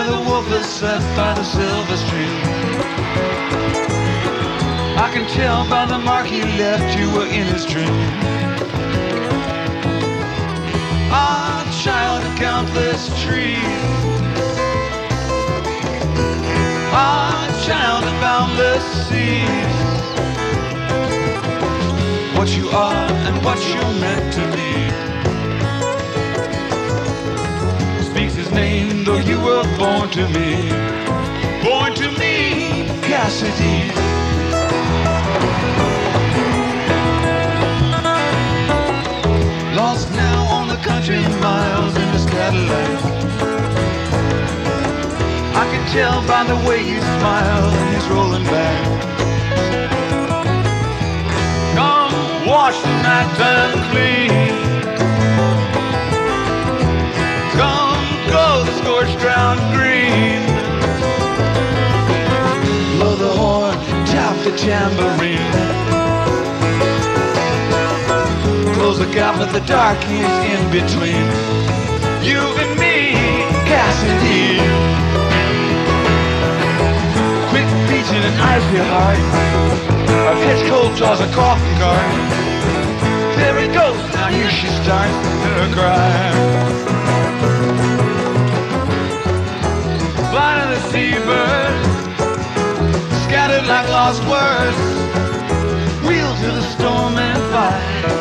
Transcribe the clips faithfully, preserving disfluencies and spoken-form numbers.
the wolf is set by the silver stream. I can tell by the mark he left you were in his dream. Ah, child of countless trees. Ah, child of boundless seas. What you are and what you're meant to be speaks his name, though you were born to me. Born to me, Cassidy. Lost now on the country miles in his Cadillac. I can tell by the way you smile and he's rolling back. Come wash the night time clean. Come go the scorched ground green. Blow the horn, tap the tambourine. Close the gap with the dark years in between. You and me, Cassidy. Quick beating and icy heart. A pitch cold draws a coffin cart. There it goes, now here she starts to cry. Flying to the seabirds, scattered like lost words. Wheel to the storm and fight.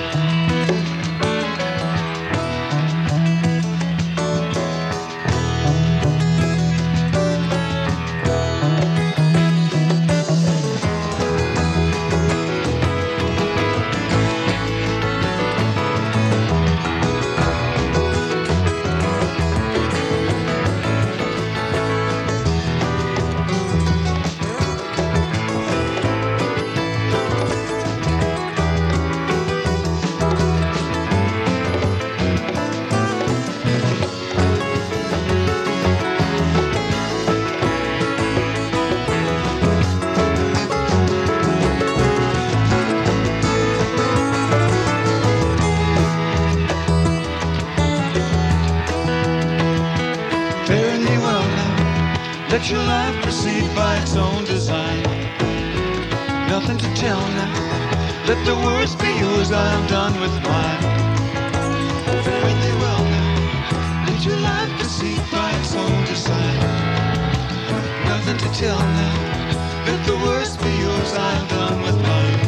Let your life proceed by its own design. Nothing to tell now. Let the words be yours, I am done with mine. Fare thee well now. Let your life proceed by its own design. Nothing to tell now. Let the words be yours, I am done with mine.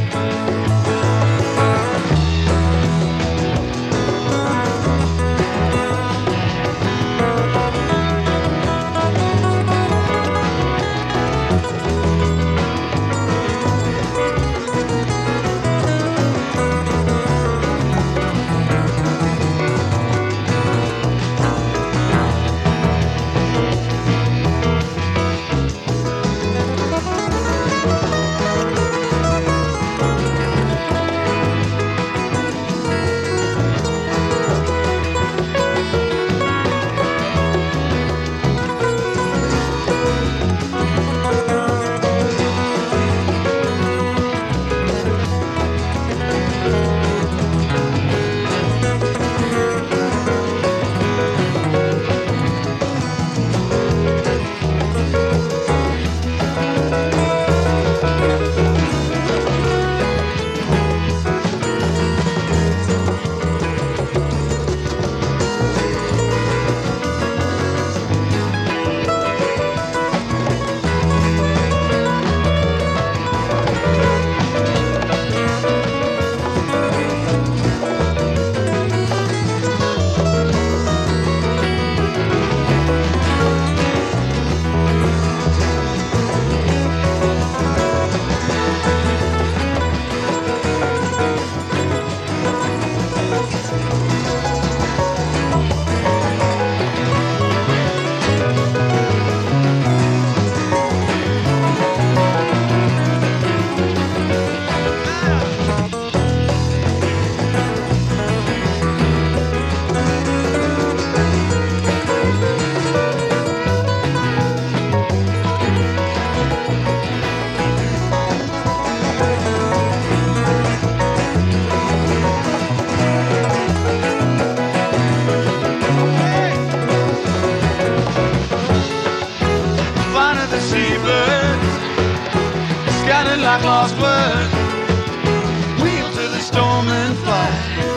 the seabirds, scattered like lost words, wheel to the storm and fly.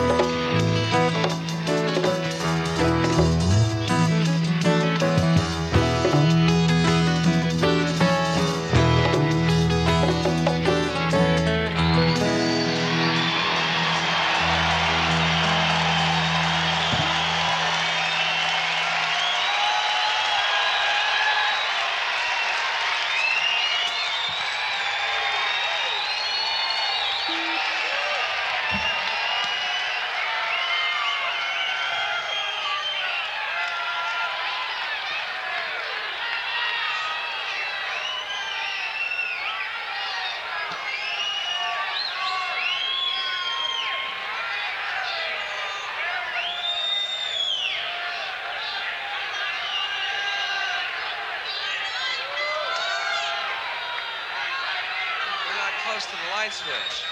Close to the light switch.